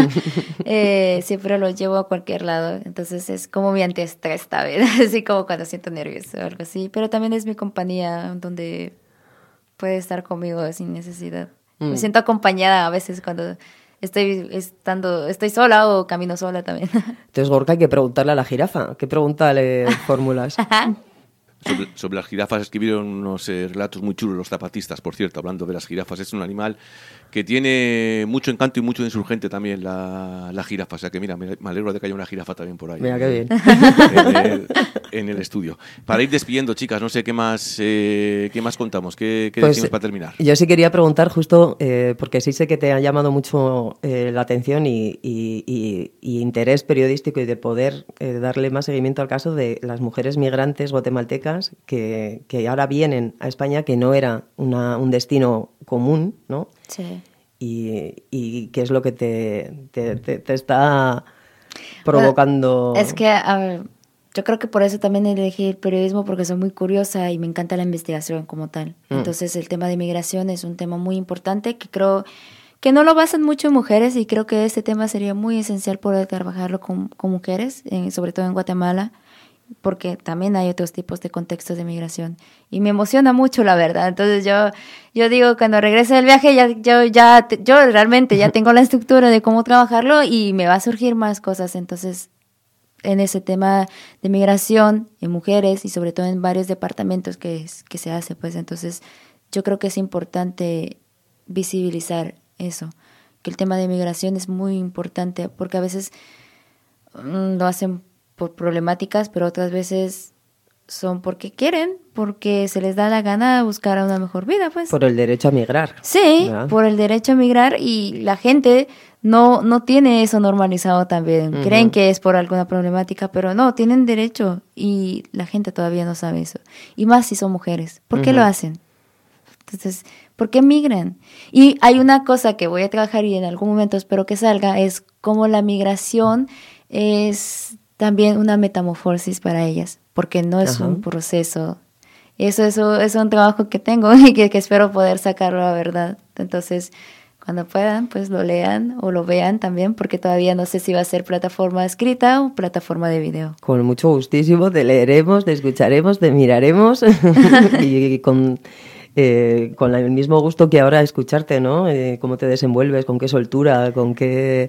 eh, siempre lo llevo a cualquier lado, entonces es como mi antiestrés, ¿sabes? Así como cuando siento nervioso o algo así, pero también es mi compañía donde puede estar conmigo sin necesidad. Mm. Me siento acompañada a veces cuando estoy estando, estoy sola o camino sola también. Entonces, Gorka, hay que preguntarle a la jirafa. ¿Qué pregunta le formulas? Sobre, sobre las jirafas escribieron unos eh, relatos muy chulos los zapatistas, por cierto, hablando de las jirafas. Es un animal que tiene mucho encanto y mucho insurgente también, la, la jirafa. O sea que mira, me, me alegro de que haya una jirafa también por ahí. Mira, qué bien. En el, en el estudio. Para ir despidiendo, chicas, no sé qué más eh, qué más contamos, qué, qué pues, decimos para terminar. Yo sí quería preguntar justo, eh, porque sí sé que te ha llamado mucho eh, la atención y, y, y, y interés periodístico y de poder eh, darle más seguimiento al caso de las mujeres migrantes guatemaltecas que, que ahora vienen a España, que no era una, un destino común, ¿no? Sí. Y, y qué es lo que te, te, te, te está provocando. Bueno, es que, a ver, yo creo que por eso también elegí el periodismo, porque soy muy curiosa y me encanta la investigación como tal. Mm. Entonces el tema de migración es un tema muy importante que creo que no lo basan mucho en mujeres, y creo que este tema sería muy esencial poder trabajarlo con, con mujeres, en, sobre todo en Guatemala, porque también hay otros tipos de contextos de migración y me emociona mucho, la verdad. Entonces yo yo digo, cuando regrese del viaje ya yo ya yo realmente ya tengo la estructura de cómo trabajarlo y me va a surgir más cosas. Entonces, en ese tema de migración en mujeres y sobre todo en varios departamentos que que se hace, pues entonces yo creo que es importante visibilizar eso, que el tema de migración es muy importante, porque a veces mmm, lo hacen por problemáticas, pero otras veces son porque quieren, porque se les da la gana de buscar una mejor vida, pues. Por el derecho a migrar. Sí, ¿verdad? Por el derecho a migrar, y la gente no, no tiene eso normalizado también. Uh-huh. Creen que es por alguna problemática, pero no, tienen derecho y la gente todavía no sabe eso. Y más si son mujeres. ¿Por qué uh-huh. lo hacen? Entonces, ¿por qué migran? Y hay una cosa que voy a trabajar y en algún momento espero que salga, es cómo la migración es también una metamorfosis para ellas, porque no es Ajá. un proceso. Eso, eso es un trabajo que tengo y que, que espero poder sacarlo a verdad. Entonces, cuando puedan, pues lo lean o lo vean también, porque todavía no sé si va a ser plataforma escrita o plataforma de video. Con mucho gustísimo, te leeremos, te escucharemos, te miraremos y con... Eh, con el mismo gusto que ahora escucharte, ¿no? Eh, cómo te desenvuelves, con qué soltura, con qué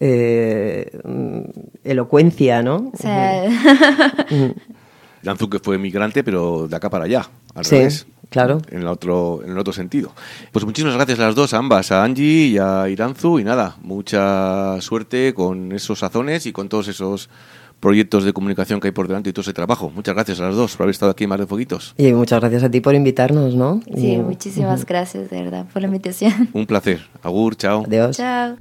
eh, elocuencia, ¿no? O sea... Iranzu, que fue migrante, pero de acá para allá, al sí, revés. Claro. En el otro, en el otro sentido. Pues muchísimas gracias a las dos, a ambas, a Angie y a Iranzu, y nada, mucha suerte con esos sazones y con todos esos proyectos de comunicación que hay por delante y todo ese trabajo. Muchas gracias a las dos por haber estado aquí en Mar de Fueguitos. Y muchas gracias a ti por invitarnos, ¿no? Sí, y... muchísimas uh-huh. gracias, de verdad, por la invitación. Un placer. Agur, chao. Adiós. Chao.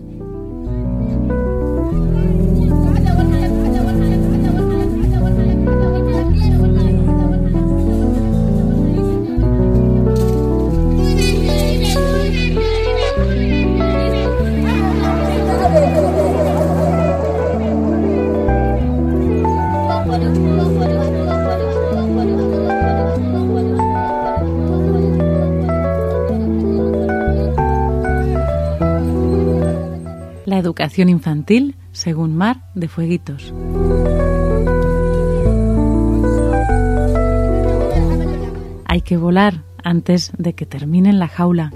La educación infantil según Mar de Fueguitos. Hay que volar antes de que termine en la jaula.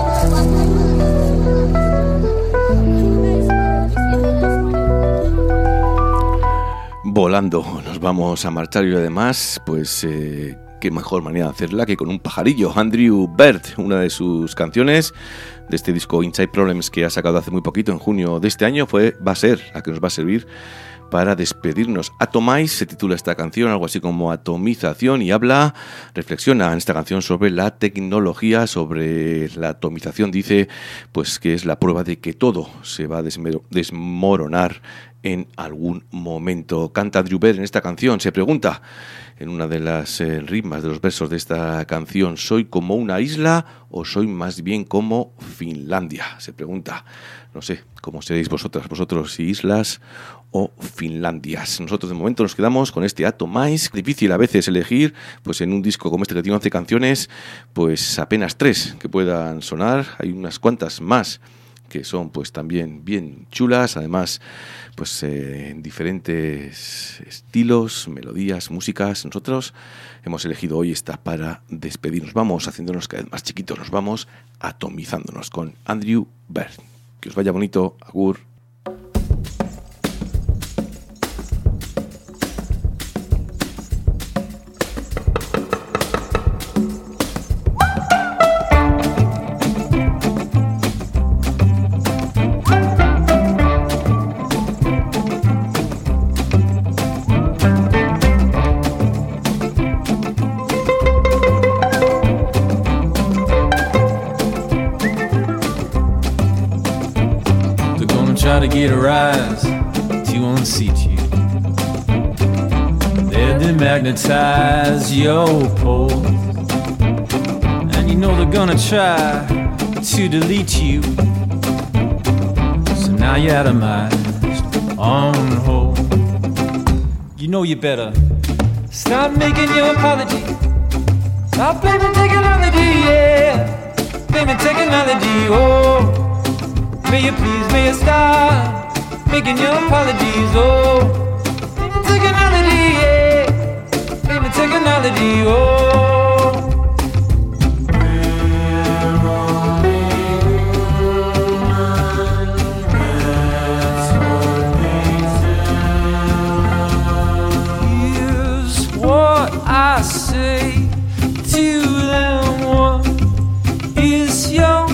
Volando nos vamos a marchar, y además, pues eh, qué mejor manera de hacerla que con un pajarillo. Andrew Bird, una de sus canciones de este disco Inside Problems que ha sacado hace muy poquito, en junio de este año, fue va a ser la que nos va a servir para despedirnos. Atomize se titula esta canción, algo así como atomización, y habla, reflexiona en esta canción sobre la tecnología, sobre la atomización. Dice pues que es la prueba de que todo se va a desmoronar en algún momento. Canta Andrew Bird en esta canción, se pregunta en una de las eh, ritmas de los versos de esta canción: ¿soy como una isla o soy más bien como Finlandia? Se pregunta. No sé, ¿cómo seréis vosotras, vosotros, si islas o Finlandias? Nosotros de momento nos quedamos con este Atomize. Difícil a veces elegir, pues en un disco como este que tiene once canciones, pues apenas tres que puedan sonar. Hay unas cuantas más que son pues también bien chulas, además pues eh, en diferentes estilos, melodías, músicas. Nosotros hemos elegido hoy esta para despedirnos. Vamos haciéndonos cada vez más chiquitos, nos vamos atomizándonos con Andrew Bird. Que os vaya bonito, agur. To get a rise to unseat you. They'll demagnetize your pole, and you know they're gonna try to delete you. So now you're atomized on hold. You know you better stop making your apology. Stop blaming technology, yeah. Blaming technology, oh. May you please, may you stop making your apologies, oh. Blame the technology, yeah. Blame the technology, oh. We're only human, that's what they tell. Here's what I say to them, what is your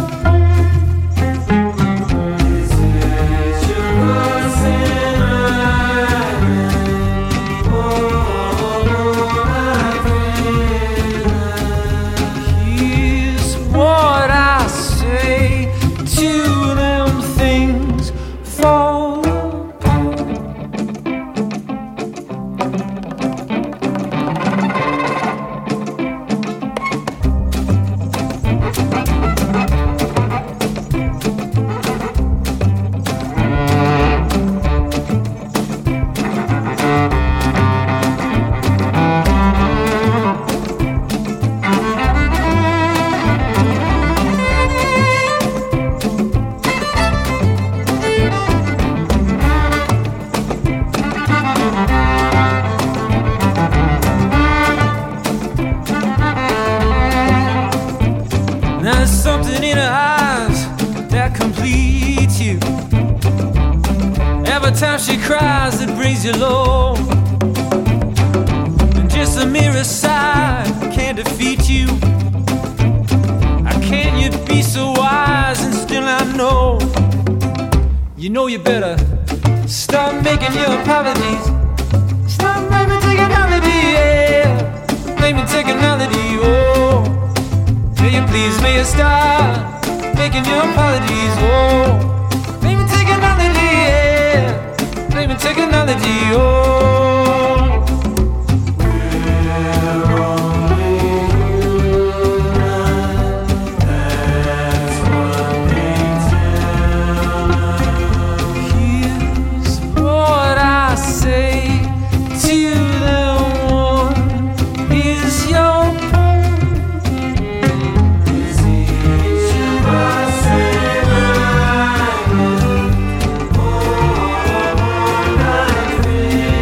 time she cries, it brings you low. And just a mirror side can't defeat you. How can you be so wise and still I know? You know you better stop making your apologies. Stop blaming technology, yeah. Blaming technology, oh. May you please, may you stop making your apologies, oh. Blaming technology, yeah. Blaming technology, oh. We're only human, that's what they tell. Here's what I say to them, one is your is each of us and I. Oh, like this.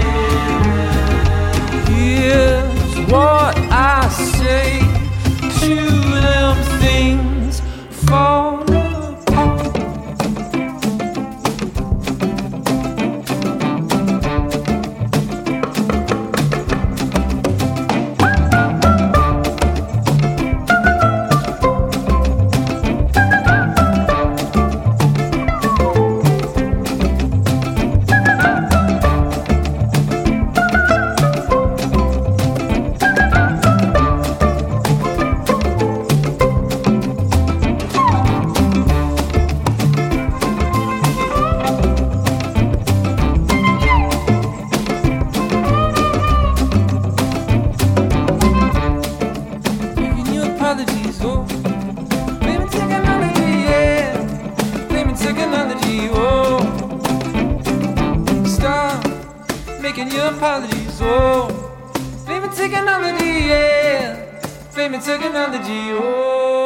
apologies. Oh, blame technology, yeah. Blame technology, oh.